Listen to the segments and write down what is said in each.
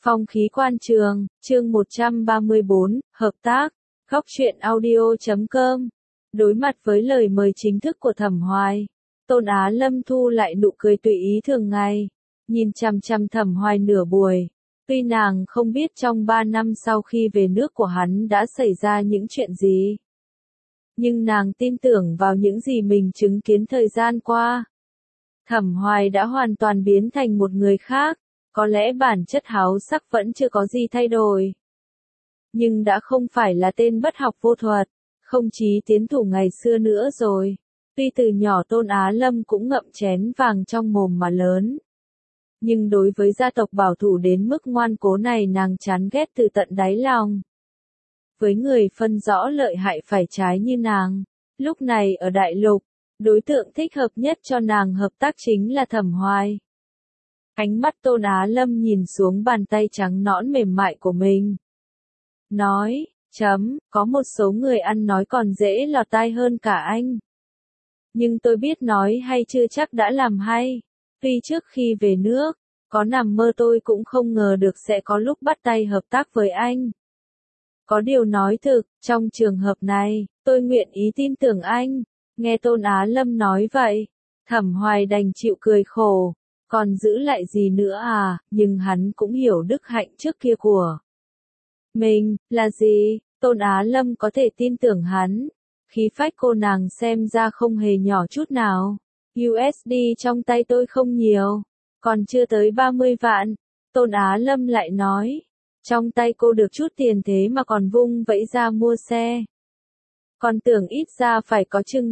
Phong khí quan trường, chương 134, hợp tác, góc truyện audio.com. Đối mặt với lời mời chính thức của Thẩm Hoài, Tôn Á Lâm thu lại nụ cười tùy ý thường ngày, nhìn chằm chằm Thẩm Hoài nửa buổi. Tuy nàng không biết trong 3 năm sau khi về nước của hắn đã xảy ra những chuyện gì, nhưng nàng tin tưởng vào những gì mình chứng kiến thời gian qua. Thẩm Hoài đã hoàn toàn biến thành một người khác, có lẽ bản chất háo sắc vẫn chưa có gì thay đổi, nhưng đã không phải là tên bất học vô thuật, không chí tiến thủ ngày xưa nữa rồi. Tuy từ nhỏ Tôn Á Lâm cũng ngậm chén vàng trong mồm mà lớn, nhưng đối với gia tộc bảo thủ đến mức ngoan cố này nàng chán ghét từ tận đáy lòng. Với người phân rõ lợi hại phải trái như nàng, lúc này ở Đại Lục, đối tượng thích hợp nhất cho nàng hợp tác chính là Thẩm Hoài. Ánh mắt Tôn Á Lâm nhìn xuống bàn tay trắng nõn mềm mại của mình. Nói, có một số người ăn nói còn dễ lọt tai hơn cả anh. Nhưng tôi biết nói hay chưa chắc đã làm hay. Tuy trước khi về nước, có nằm mơ tôi cũng không ngờ được sẽ có lúc bắt tay hợp tác với anh. Có điều nói thực, trong trường hợp này, tôi nguyện ý tin tưởng anh. Nghe Tôn Á Lâm nói vậy, Thẩm Hoài đành chịu cười khổ. Còn giữ lại gì nữa à, nhưng hắn cũng hiểu đức hạnh trước kia của mình, là gì, Tôn Á Lâm có thể tin tưởng hắn. Khí phách cô nàng xem ra không hề nhỏ chút nào. USD trong tay tôi không nhiều, còn chưa tới 30 vạn. Tôn Á Lâm lại nói, trong tay cô được chút tiền thế mà còn vung vẫy ra mua xe. Còn tưởng ít ra phải có chừng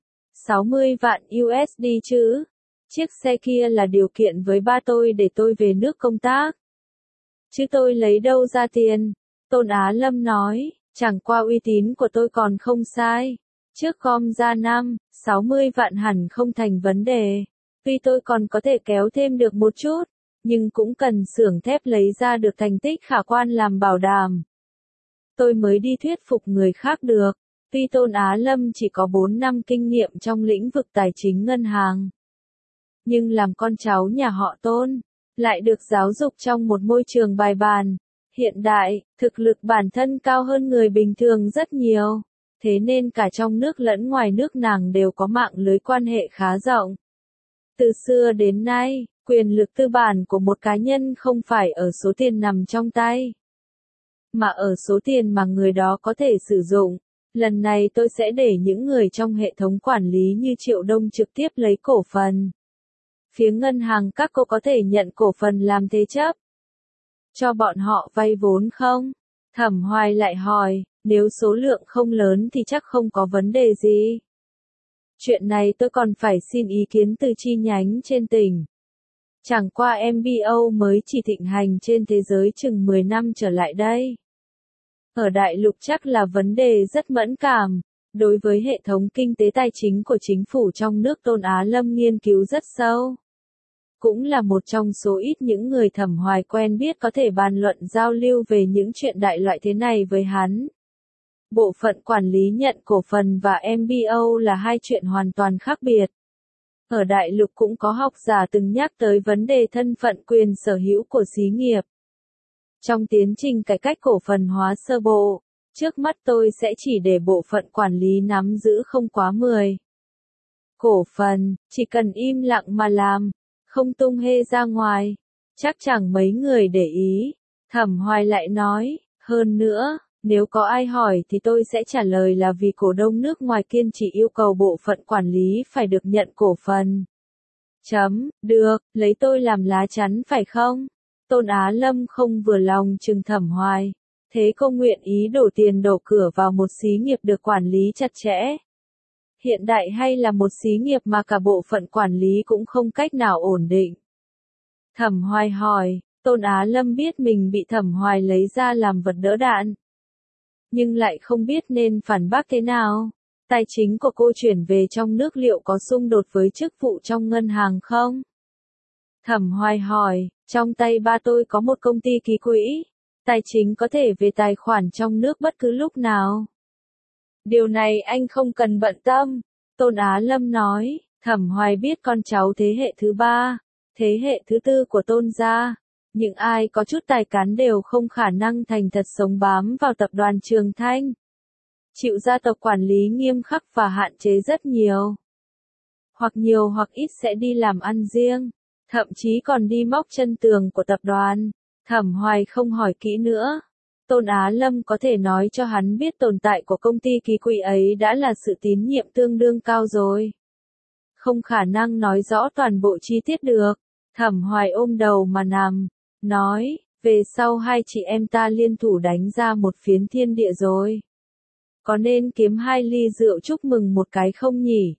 60 vạn USD chứ. Chiếc xe kia là điều kiện với ba tôi để tôi về nước công tác. Chứ tôi lấy đâu ra tiền? Tôn Á Lâm nói, chẳng qua uy tín của tôi còn không sai. Trước gom ra 60 vạn hẳn không thành vấn đề. Tuy tôi còn có thể kéo thêm được một chút, nhưng cũng cần xưởng thép lấy ra được thành tích khả quan làm bảo đảm. Tôi mới đi thuyết phục người khác được. Tuy Tôn Á Lâm chỉ có 4 năm kinh nghiệm trong lĩnh vực tài chính ngân hàng, nhưng làm con cháu nhà họ Tôn, lại được giáo dục trong một môi trường bài bản, hiện đại, thực lực bản thân cao hơn người bình thường rất nhiều. Thế nên cả trong nước lẫn ngoài nước nàng đều có mạng lưới quan hệ khá rộng. Từ xưa đến nay, quyền lực tư bản của một cá nhân không phải ở số tiền nằm trong tay, mà ở số tiền mà người đó có thể sử dụng. Lần này tôi sẽ để những người trong hệ thống quản lý như Triệu Đông trực tiếp lấy cổ phần. Phía ngân hàng các cô có thể nhận cổ phần làm thế chấp cho bọn họ vay vốn không? Thẩm Hoài lại hỏi, nếu số lượng không lớn thì chắc không có vấn đề gì. Chuyện này tôi còn phải xin ý kiến từ chi nhánh trên tỉnh. Chẳng qua MBO mới chỉ thịnh hành trên thế giới chừng 10 năm trở lại đây. Ở Đại Lục chắc là vấn đề rất mẫn cảm. Đối với hệ thống kinh tế tài chính của chính phủ trong nước Tôn Á Lâm nghiên cứu rất sâu. Cũng là một trong số ít những người Thẩm Hoài quen biết có thể bàn luận giao lưu về những chuyện đại loại thế này với hắn. Bộ phận quản lý nhận cổ phần và MBO là hai chuyện hoàn toàn khác biệt. Ở Đại Lục cũng có học giả từng nhắc tới vấn đề thân phận quyền sở hữu của xí nghiệp. Trong tiến trình cải cách cổ phần hóa sơ bộ, trước mắt tôi sẽ chỉ để bộ phận quản lý nắm giữ không quá 10 cổ phần, chỉ cần im lặng mà làm, không tung hê ra ngoài, chắc chẳng mấy người để ý. Thẩm Hoài lại nói, hơn nữa, nếu có ai hỏi thì tôi sẽ trả lời là vì cổ đông nước ngoài kiên trì yêu cầu bộ phận quản lý phải được nhận cổ phần. Được, lấy tôi làm lá chắn phải không? Tôn Á Lâm không vừa lòng chừng Thẩm Hoài. Thế cô nguyện ý đổ tiền đổ cửa vào một xí nghiệp được quản lý chặt chẽ, hiện đại hay là một xí nghiệp mà cả bộ phận quản lý cũng không cách nào ổn định? Thẩm Hoài hỏi. Tôn Á Lâm biết mình bị Thẩm Hoài lấy ra làm vật đỡ đạn, nhưng lại không biết nên phản bác thế nào. Tài chính của cô chuyển về trong nước liệu có xung đột với chức vụ trong ngân hàng không? Thẩm Hoài hỏi, trong tay ba tôi có một công ty ký quỹ, tài chính có thể về tài khoản trong nước bất cứ lúc nào. Điều này anh không cần bận tâm, Tôn Á Lâm nói. Thẩm Hoài biết con cháu thế hệ thứ 3, thế hệ thứ 4 của Tôn gia, Những ai có chút tài cán đều không khả năng thành thật sống bám vào tập đoàn Trường Thanh. Chịu gia tộc quản lý nghiêm khắc và hạn chế rất nhiều. Hoặc nhiều hoặc ít sẽ đi làm ăn riêng, thậm chí còn đi móc chân tường của tập đoàn. Thẩm Hoài không hỏi kỹ nữa. Tôn Á Lâm có thể nói cho hắn biết tồn tại của công ty ký quỹ ấy đã là sự tín nhiệm tương đương cao rồi. Không khả năng nói rõ toàn bộ chi tiết được. Thẩm Hoài ôm đầu mà nằm, nói, về sau hai chị em ta liên thủ đánh ra một phiến thiên địa rồi. Có nên kiếm 2 ly rượu chúc mừng một cái không nhỉ?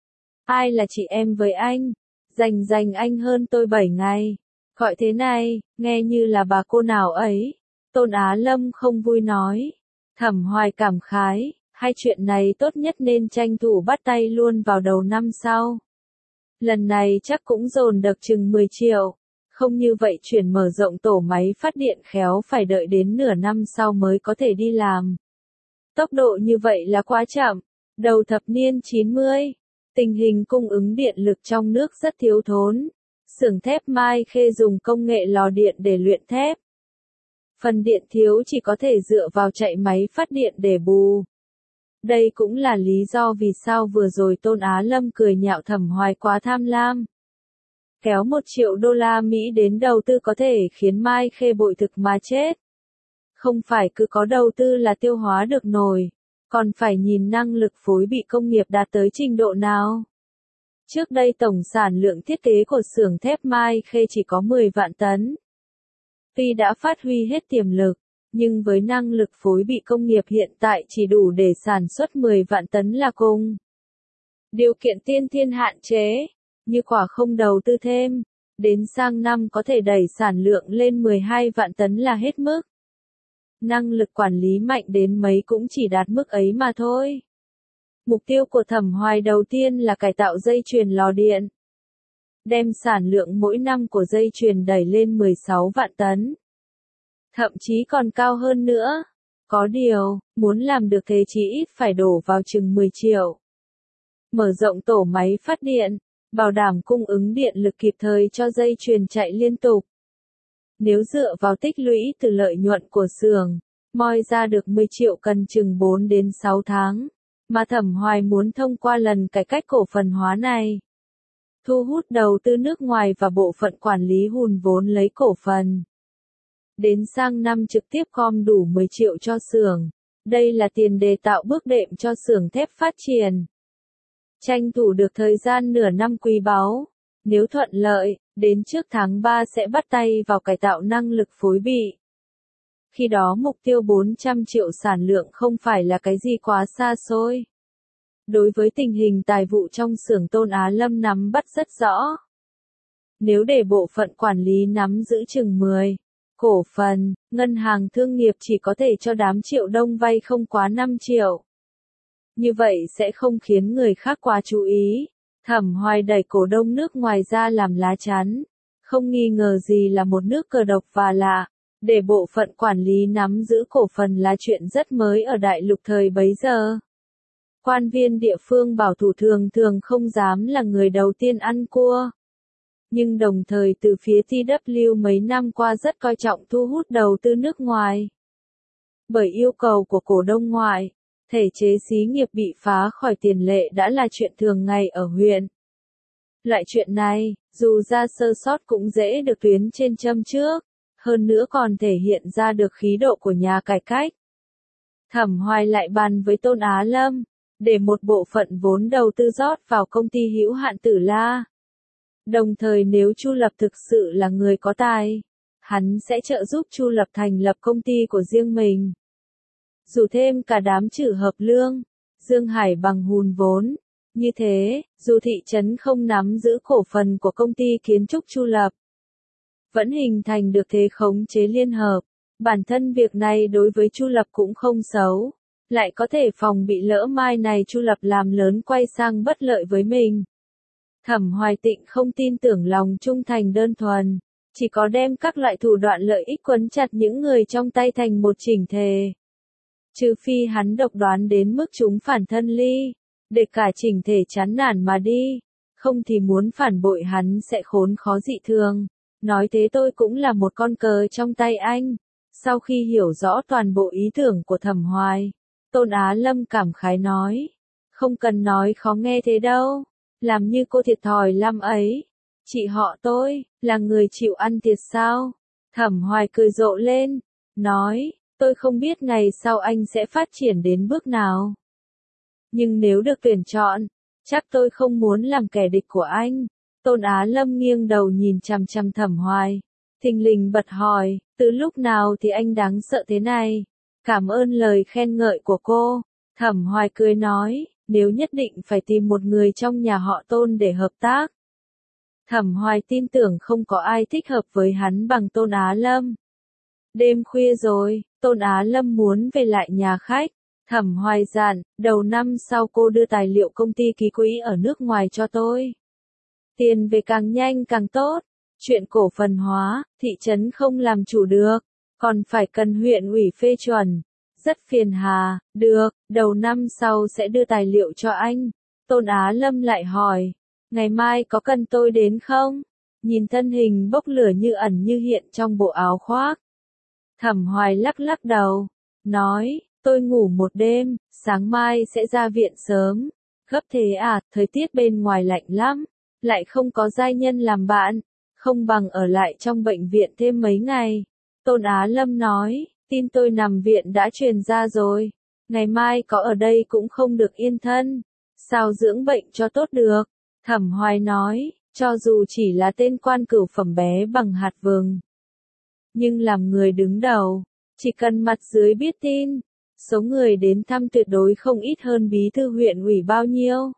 Ai là chị em với anh? Dành anh hơn tôi 7 ngày. Gọi thế này, nghe như là bà cô nào ấy. Tôn Á Lâm không vui nói. Thẩm Hoài cảm khái, hai chuyện này tốt nhất nên tranh thủ bắt tay luôn vào đầu năm sau. Lần này chắc cũng dồn được chừng 10 triệu. Không như vậy chuyển mở rộng tổ máy phát điện khéo phải đợi đến nửa năm sau mới có thể đi làm. Tốc độ như vậy là quá chậm. Đầu thập niên 90, tình hình cung ứng điện lực trong nước rất thiếu thốn. Xưởng thép Mai Khê dùng công nghệ lò điện để luyện thép. Phần điện thiếu chỉ có thể dựa vào chạy máy phát điện để bù. Đây cũng là lý do vì sao vừa rồi Tôn Á Lâm cười nhạo Thẩm Hoài quá tham lam. Kéo 1 triệu đô la Mỹ đến đầu tư có thể khiến Mai Khê bội thực mà chết. Không phải cứ có đầu tư là tiêu hóa được nổi, còn phải nhìn năng lực phối bị công nghiệp đạt tới trình độ nào. Trước đây tổng sản lượng thiết kế của xưởng thép Mai Khê chỉ có 10 vạn tấn. Tuy đã phát huy hết tiềm lực, nhưng với năng lực phối bị công nghiệp hiện tại chỉ đủ để sản xuất 10 vạn tấn là cùng. Điều kiện tiên thiên hạn chế, như quả không đầu tư thêm, đến sang năm có thể đẩy sản lượng lên 12 vạn tấn là hết mức. Năng lực quản lý mạnh đến mấy cũng chỉ đạt mức ấy mà thôi. Mục tiêu của Thẩm Hoài đầu tiên là cải tạo dây chuyền lò điện. Đem sản lượng mỗi năm của dây chuyền đẩy lên 16 vạn tấn. Thậm chí còn cao hơn nữa. Có điều, muốn làm được thế chí ít phải đổ vào chừng 10 triệu. Mở rộng tổ máy phát điện, bảo đảm cung ứng điện lực kịp thời cho dây chuyền chạy liên tục. Nếu dựa vào tích lũy từ lợi nhuận của xưởng, moi ra được 10 triệu cần chừng 4 đến 6 tháng. Mà Thẩm Hoài muốn thông qua lần cải cách cổ phần hóa này, thu hút đầu tư nước ngoài và bộ phận quản lý hùn vốn lấy cổ phần. Đến sang năm trực tiếp gom đủ 10 triệu cho xưởng. Đây là tiền đề tạo bước đệm cho xưởng thép phát triển. Tranh thủ được thời gian nửa năm quý báu. Nếu thuận lợi, đến trước tháng 3 sẽ bắt tay vào cải tạo năng lực phối bị. Khi đó mục tiêu 400 triệu sản lượng không phải là cái gì quá xa xôi. Đối với tình hình tài vụ trong xưởng Tôn Á Lâm nắm bắt rất rõ. Nếu để bộ phận quản lý nắm giữ chừng 10 cổ phần, ngân hàng thương nghiệp chỉ có thể cho đám Triệu Đông vay không quá 5 triệu. Như vậy sẽ không khiến người khác quá chú ý. Thẩm Hoài đẩy cổ đông nước ngoài ra làm lá chắn. Không nghi ngờ gì là một nước cờ độc và lạ. Để bộ phận quản lý nắm giữ cổ phần là chuyện rất mới ở đại lục thời bấy giờ. Quan viên địa phương bảo thủ thường không dám là người đầu tiên ăn cua. Nhưng đồng thời từ phía TW mấy năm qua rất coi trọng thu hút đầu tư nước ngoài. Bởi yêu cầu của cổ đông ngoại, thể chế xí nghiệp bị phá khỏi tiền lệ đã là chuyện thường ngày ở huyện. Loại chuyện này, dù ra sơ sót cũng dễ được tuyến trên châm trước, hơn nữa còn thể hiện ra được khí độ của nhà cải cách. Thẩm Hoài lại bàn với Tôn Á Lâm, để một bộ phận vốn đầu tư rót vào công ty hữu hạn Tử La. Đồng thời nếu Chu Lập thực sự là người có tài, hắn sẽ trợ giúp Chu Lập thành lập công ty của riêng mình. Dù thêm cả đám Trử Hợp Lương, Dương Hải bằng hùn vốn. Như thế, dù thị trấn không nắm giữ cổ phần của công ty kiến trúc Chu Lập, vẫn hình thành được thế khống chế liên hợp. Bản thân việc này đối với Chu Lập cũng không xấu, lại có thể phòng bị lỡ mai này Chu Lập làm lớn quay sang bất lợi với mình. Thẩm Hoài Tịnh không tin tưởng lòng trung thành đơn thuần, chỉ có đem các loại thủ đoạn lợi ích quấn chặt những người trong tay thành một chỉnh thể. Trừ phi hắn độc đoán đến mức chúng phản thân ly, để cả chỉnh thể chán nản mà đi, không thì muốn phản bội hắn sẽ khốn khó dị thường. Nói thế tôi cũng là một con cờ trong tay anh. Sau khi hiểu rõ toàn bộ ý tưởng của Thẩm Hoài, Tôn Á Lâm cảm khái nói. Không cần nói khó nghe thế đâu. Làm như cô thiệt thòi lắm ấy. Chị họ tôi, là người chịu ăn thiệt sao? Thẩm Hoài cười rộ lên, nói, tôi không biết ngày sau anh sẽ phát triển đến bước nào. Nhưng nếu được tuyển chọn, chắc tôi không muốn làm kẻ địch của anh. Tôn Á Lâm nghiêng đầu nhìn chằm chằm Thẩm Hoài, thình lình bật hỏi, từ lúc nào thì anh đáng sợ thế này? Cảm ơn lời khen ngợi của cô. Thẩm Hoài cười nói, nếu nhất định phải tìm một người trong nhà họ Tôn để hợp tác. Thẩm Hoài tin tưởng không có ai thích hợp với hắn bằng Tôn Á Lâm. Đêm khuya rồi, Tôn Á Lâm muốn về lại nhà khách. Thẩm Hoài dặn, đầu năm sau cô đưa tài liệu công ty ký quỹ ở nước ngoài cho tôi. Tiền về càng nhanh càng tốt. Chuyện cổ phần hóa, thị trấn không làm chủ được, còn phải cần huyện ủy phê chuẩn. Rất phiền hà, được, đầu năm sau sẽ đưa tài liệu cho anh. Tôn Á Lâm lại hỏi, ngày mai có cần tôi đến không? Nhìn thân hình bốc lửa như ẩn như hiện trong bộ áo khoác. Thẩm Hoài lắc lắc đầu, nói, tôi ngủ một đêm, sáng mai sẽ ra viện sớm. Gấp thế à, thời tiết bên ngoài lạnh lắm, lại không có giai nhân làm bạn, không bằng ở lại trong bệnh viện thêm mấy ngày. Tôn Á Lâm nói, tin tôi nằm viện đã truyền ra rồi, ngày mai có ở đây cũng không được yên thân, sao dưỡng bệnh cho tốt được. Thẩm Hoài nói, cho dù chỉ là tên quan cửu phẩm bé bằng hạt vừng, nhưng làm người đứng đầu, chỉ cần mặt dưới biết tin, số người đến thăm tuyệt đối không ít hơn bí thư huyện ủy bao nhiêu.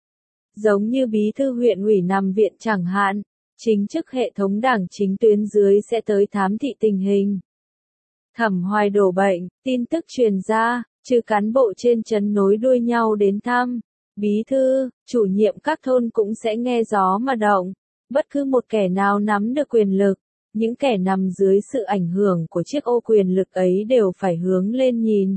Giống như bí thư huyện ủy nằm viện chẳng hạn, chính chức hệ thống đảng chính tuyến dưới sẽ tới thám thị tình hình. Thẩm Hoài đổ bệnh, tin tức truyền ra, trừ cán bộ trên trấn nối đuôi nhau đến thăm, bí thư, chủ nhiệm các thôn cũng sẽ nghe gió mà động. Bất cứ một kẻ nào nắm được quyền lực, những kẻ nằm dưới sự ảnh hưởng của chiếc ô quyền lực ấy đều phải hướng lên nhìn.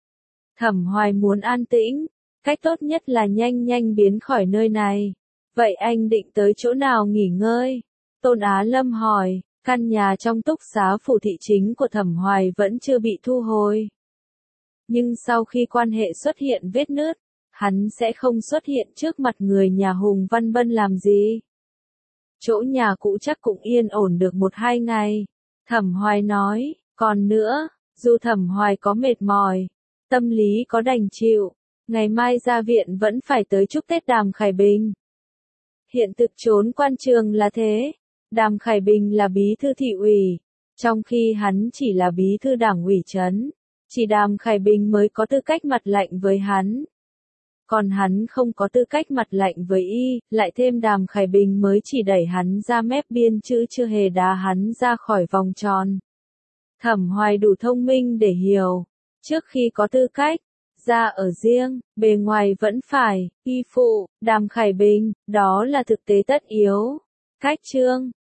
Thẩm Hoài muốn an tĩnh, cách tốt nhất là nhanh nhanh biến khỏi nơi này. Vậy anh định tới chỗ nào nghỉ ngơi? Tôn Á Lâm hỏi, căn nhà trong túc xá phủ thị chính của Thẩm Hoài vẫn chưa bị thu hồi. Nhưng sau khi quan hệ xuất hiện vết nứt, hắn sẽ không xuất hiện trước mặt người nhà Hùng Văn Bân làm gì. Chỗ nhà cũ chắc cũng yên ổn được 1-2 ngày. Thẩm Hoài nói, còn nữa, dù Thẩm Hoài có mệt mỏi, tâm lý có đành chịu, ngày mai ra viện vẫn phải tới chúc Tết Đàm Khải Bình. Hiện thực trốn quan trường là thế, Đàm Khải Bình là bí thư thị ủy, trong khi hắn chỉ là bí thư đảng ủy trấn, chỉ Đàm Khải Bình mới có tư cách mặt lạnh với hắn. Còn hắn không có tư cách mặt lạnh với y, lại thêm Đàm Khải Bình mới chỉ đẩy hắn ra mép biên chứ chưa hề đá hắn ra khỏi vòng tròn. Thẩm Hoài đủ thông minh để hiểu, trước khi có tư cách, ra ở riêng, bề ngoài vẫn phải, y phụ, Đàm Khải Bình, đó là thực tế tất yếu. Cách chương